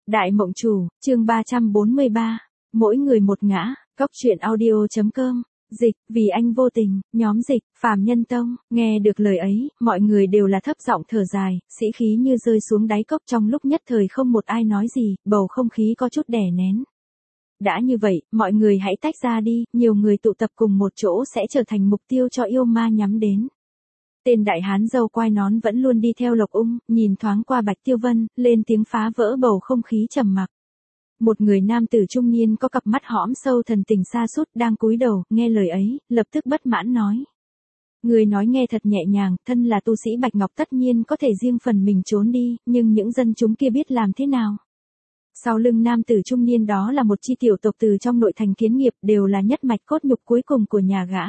Đại Mộng Chủ, chương 343, mỗi người một ngã, Cóc truyện audio.com, dịch, vì anh vô tình, nhóm dịch, Phàm Nhân Tông, nghe được lời ấy, mọi người đều là thấp giọng thở dài, sĩ khí như rơi xuống đáy cốc trong lúc nhất thời không một ai nói gì, bầu không khí có chút đè nén. Đã như vậy, mọi người hãy tách ra đi, nhiều người tụ tập cùng một chỗ sẽ trở thành mục tiêu cho yêu ma nhắm đến. Tên đại hán râu quai nón vẫn luôn đi theo Lộc Ung, nhìn thoáng qua Bạch Tiêu Vân, lên tiếng phá vỡ bầu không khí trầm mặc. Một người nam tử trung niên có cặp mắt hõm sâu thần tình xa sút đang cúi đầu, nghe lời ấy, lập tức bất mãn nói. Người nói nghe thật nhẹ nhàng, thân là tu sĩ Bạch Ngọc tất nhiên có thể riêng phần mình trốn đi, nhưng những dân chúng kia biết làm thế nào? Sau lưng nam tử trung niên đó là một chi tiểu tộc từ trong nội thành Kiến Nghiệp, đều là nhất mạch cốt nhục cuối cùng của nhà gã.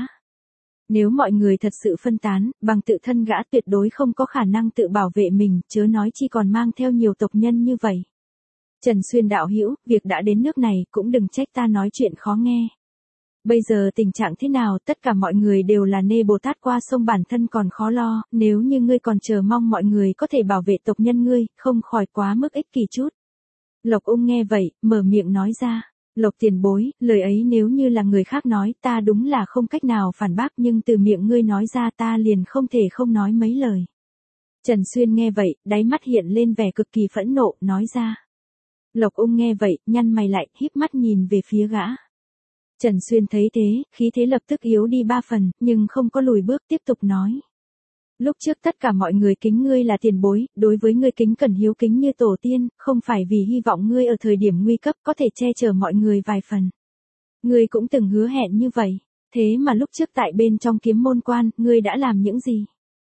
Nếu mọi người thật sự phân tán, bằng tự thân gã tuyệt đối không có khả năng tự bảo vệ mình, chớ nói chi còn mang theo nhiều tộc nhân như vậy. Trần Xuyên đạo hữu, việc đã đến nước này, cũng đừng trách ta nói chuyện khó nghe. Bây giờ tình trạng thế nào, tất cả mọi người đều là nê Bồ Tát qua sông, bản thân còn khó lo, nếu như ngươi còn chờ mong mọi người có thể bảo vệ tộc nhân ngươi, không khỏi quá mức ích kỷ chút. Lộc Ung nghe vậy, mở miệng nói ra. Lộc tiền bối, lời ấy nếu như là người khác nói, ta đúng là không cách nào phản bác, nhưng từ miệng ngươi nói ra ta liền không thể không nói mấy lời. Trần Xuyên nghe vậy, đáy mắt hiện lên vẻ cực kỳ phẫn nộ, nói ra. Lộc Ung nghe vậy, nhăn mày lại, híp mắt nhìn về phía gã. Trần Xuyên thấy thế, khí thế lập tức yếu đi 3 phần, nhưng không có lùi bước, tiếp tục nói. Lúc trước tất cả mọi người kính ngươi là tiền bối, đối với ngươi kính cẩn hiếu kính như tổ tiên, không phải vì hy vọng ngươi ở thời điểm nguy cấp có thể che chở mọi người vài phần. Ngươi cũng từng hứa hẹn như vậy, thế mà lúc trước tại bên trong Kiếm Môn Quan, ngươi đã làm những gì?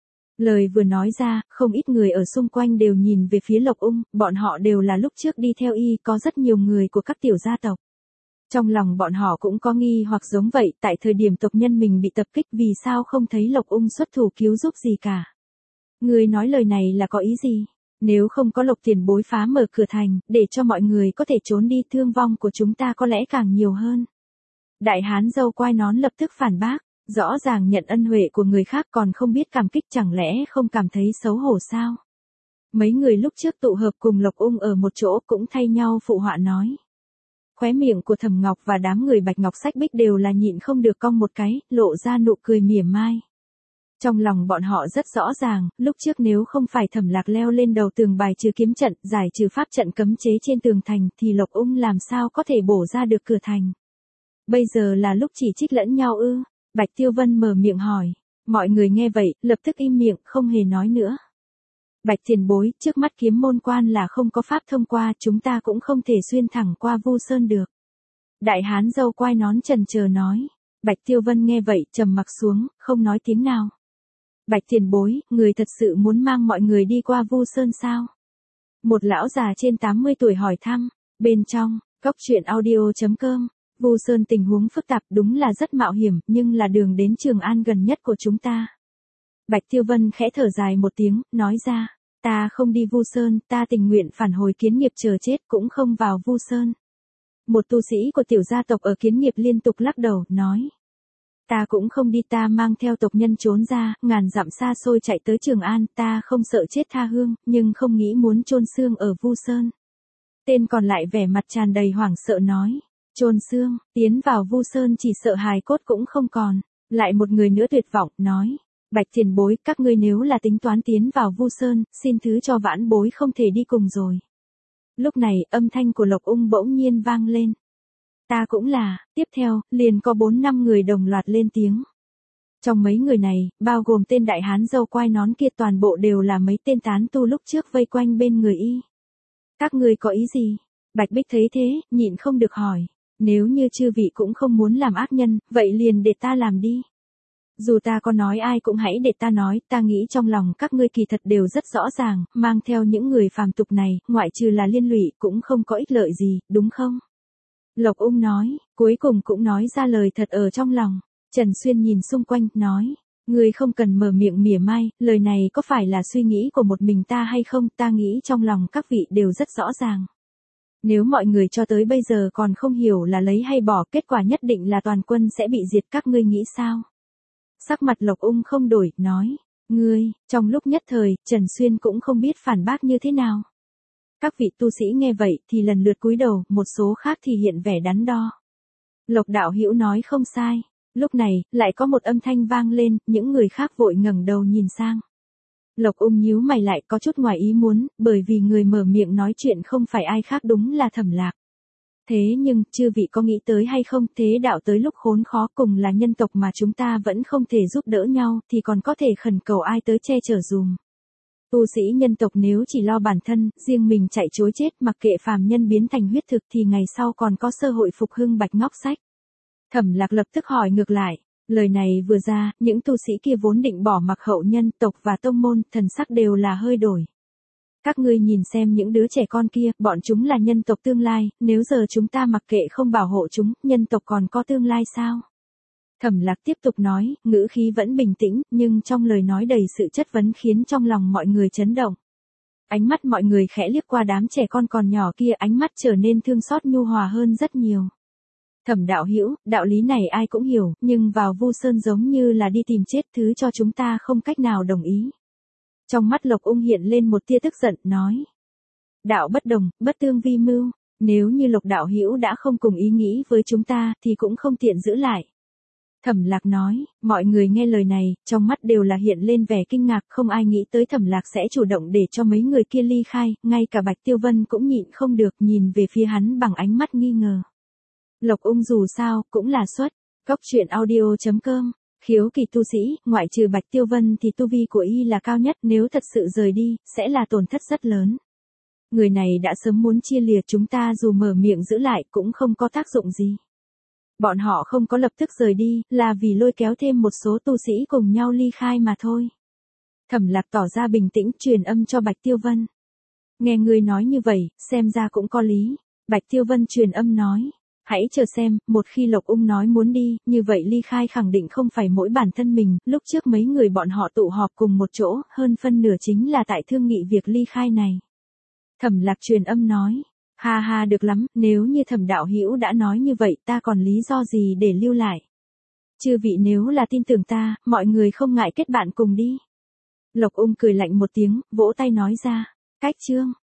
Lời vừa nói ra, không ít người ở xung quanh đều nhìn về phía Lộc Ung, bọn họ đều là lúc trước đi theo y, có rất nhiều người của các tiểu gia tộc. Trong lòng bọn họ cũng có nghi hoặc giống vậy, tại thời điểm tộc nhân mình bị tập kích vì sao không thấy Lộc Ung xuất thủ cứu giúp gì cả. Người nói lời này là có ý gì? Nếu không có Lộc tiền bối phá mở cửa thành, để cho mọi người có thể trốn đi, thương vong của chúng ta có lẽ càng nhiều hơn. Đại hán râu quai nón lập tức phản bác, rõ ràng nhận ân huệ của người khác còn không biết cảm kích, chẳng lẽ không cảm thấy xấu hổ sao? Mấy người lúc trước tụ hợp cùng Lộc Ung ở một chỗ cũng thay nhau phụ họa nói. Khóe miệng của Thẩm Ngọc và đám người Bạch Ngọc Sách Bích đều là nhịn không được cong một cái, lộ ra nụ cười mỉa mai. Trong lòng bọn họ rất rõ ràng, lúc trước nếu không phải Thẩm Lạc leo lên đầu tường bài trừ kiếm trận, giải trừ pháp trận cấm chế trên tường thành, thì Lộc Ung làm sao có thể bổ ra được cửa thành. Bây giờ là lúc chỉ trích lẫn nhau ư? Bạch Tiêu Vân mở miệng hỏi. Mọi người nghe vậy, lập tức im miệng, không hề nói nữa. Bạch tiền bối, trước mắt Kiếm Môn Quan là không có pháp thông qua, chúng ta cũng không thể xuyên thẳng qua Vu Sơn được. Đại hán râu quai nón chần chờ nói. Bạch Tiêu Vân nghe vậy, trầm mặc xuống, không nói tiếng nào. Bạch tiền bối, người thật sự muốn mang mọi người đi qua Vu Sơn sao? Một lão già trên 80 tuổi hỏi thăm. Bên trong, Cóc truyện audio.com, Vu Sơn tình huống phức tạp, đúng là rất mạo hiểm, nhưng là đường đến Trường An gần nhất của chúng ta. Bạch Tiêu Vân khẽ thở dài một tiếng, nói ra, ta không đi Vu Sơn, ta tình nguyện phản hồi Kiến Nghiệp chờ chết cũng không vào Vu Sơn. Một tu sĩ của tiểu gia tộc ở Kiến Nghiệp liên tục lắc đầu, nói. Ta cũng không đi, ta mang theo tộc nhân trốn ra, ngàn dặm xa xôi chạy tới Trường An, ta không sợ chết tha hương, nhưng không nghĩ muốn chôn xương ở Vu Sơn. Tên còn lại vẻ mặt tràn đầy hoảng sợ nói, chôn xương, tiến vào Vu Sơn chỉ sợ hài cốt cũng không còn. Lại một người nữa tuyệt vọng, nói. Bạch tiền bối, các ngươi nếu là tính toán tiến vào Vu Sơn, xin thứ cho vãn bối không thể đi cùng rồi. Lúc này, âm thanh của Lộc Ung bỗng nhiên vang lên. Ta cũng là, tiếp theo, liền có 4-5 người đồng loạt lên tiếng. Trong mấy người này, bao gồm tên đại hán râu quai nón kia, toàn bộ đều là mấy tên tán tu lúc trước vây quanh bên người y. Các ngươi có ý gì? Bạch Bích thấy thế, nhịn không được hỏi. Nếu như chư vị cũng không muốn làm ác nhân, vậy liền để ta làm đi. Dù ta có nói ai cũng hãy để ta nói, ta nghĩ trong lòng các ngươi kỳ thật đều rất rõ ràng, mang theo những người phàm tục này, ngoại trừ là liên lụy cũng không có ích lợi gì, đúng không? Lộc Ung nói, cuối cùng cũng nói ra lời thật ở trong lòng. Trần Xuyên nhìn xung quanh, nói, ngươi không cần mở miệng mỉa mai, lời này có phải là suy nghĩ của một mình ta hay không, ta nghĩ trong lòng các vị đều rất rõ ràng. Nếu mọi người cho tới bây giờ còn không hiểu là lấy hay bỏ, kết quả nhất định là toàn quân sẽ bị diệt, các ngươi nghĩ sao? Sắc mặt Lộc Ung không đổi, nói, ngươi, trong lúc nhất thời, Trần Xuyên cũng không biết phản bác như thế nào. Các vị tu sĩ nghe vậy thì lần lượt cúi đầu, một số khác thì hiện vẻ đắn đo. Lộc đạo hữu nói không sai. Lúc này, lại có một âm thanh vang lên, những người khác vội ngẩng đầu nhìn sang. Lộc Ung nhíu mày lại có chút ngoài ý muốn, bởi vì người mở miệng nói chuyện không phải ai khác đúng là Thẩm Lạc. Thế nhưng, chư vị có nghĩ tới hay không, thế đạo tới lúc khốn khó cùng là nhân tộc mà chúng ta vẫn không thể giúp đỡ nhau, thì còn có thể khẩn cầu ai tới che chở dùm. Tu sĩ nhân tộc nếu chỉ lo bản thân, riêng mình chạy chối chết mặc kệ phàm nhân biến thành huyết thực thì ngày sau còn có cơ hội phục hưng Bạch Ngọc Sách. Thẩm Lạc lập tức hỏi ngược lại. Lời này vừa ra, những tu sĩ kia vốn định bỏ mặc hậu nhân tộc và tông môn, thần sắc đều là hơi đổi. Các ngươi nhìn xem những đứa trẻ con kia, bọn chúng là nhân tộc tương lai, nếu giờ chúng ta mặc kệ không bảo hộ chúng, nhân tộc còn có tương lai sao? Thẩm Lạc tiếp tục nói, ngữ khí vẫn bình tĩnh, nhưng trong lời nói đầy sự chất vấn khiến trong lòng mọi người chấn động. Ánh mắt mọi người khẽ liếc qua đám trẻ con còn nhỏ kia, ánh mắt trở nên thương xót nhu hòa hơn rất nhiều. Thẩm đạo hữu, đạo lý này ai cũng hiểu, nhưng vào Vu Sơn giống như là đi tìm chết, thứ cho chúng ta không cách nào đồng ý. Trong mắt Lộc Ung hiện lên một tia tức giận, nói. Đạo bất đồng, bất tương vi mưu, nếu như Lộc đạo hữu đã không cùng ý nghĩ với chúng ta, thì cũng không tiện giữ lại. Thẩm Lạc nói, mọi người nghe lời này, trong mắt đều là hiện lên vẻ kinh ngạc, không ai nghĩ tới Thẩm Lạc sẽ chủ động để cho mấy người kia ly khai, ngay cả Bạch Tiêu Vân cũng nhịn không được nhìn về phía hắn bằng ánh mắt nghi ngờ. Lộc Ung dù sao, cũng là xuất, góc truyện audio.com, khiếu kỳ tu sĩ, ngoại trừ Bạch Tiêu Vân thì tu vi của y là cao nhất, nếu thật sự rời đi, sẽ là tổn thất rất lớn. Người này đã sớm muốn chia lìa chúng ta, dù mở miệng giữ lại cũng không có tác dụng gì. Bọn họ không có lập tức rời đi, là vì lôi kéo thêm một số tu sĩ cùng nhau ly khai mà thôi. Thẩm Lạc tỏ ra bình tĩnh, truyền âm cho Bạch Tiêu Vân. Nghe người nói như vậy, xem ra cũng có lý. Bạch Tiêu Vân truyền âm nói. Hãy chờ xem, một khi Lộc Ung nói muốn đi, như vậy ly khai khẳng định không phải mỗi bản thân mình, lúc trước mấy người bọn họ tụ họp cùng một chỗ, hơn phân nửa chính là tại thương nghị việc ly khai này. Thẩm Lạc truyền âm nói, ha ha được lắm, nếu như Thẩm đạo hữu đã nói như vậy ta còn lý do gì để lưu lại. Chư vị nếu là tin tưởng ta, mọi người không ngại kết bạn cùng đi. Lộc Ung cười lạnh một tiếng, vỗ tay nói ra, cách chương.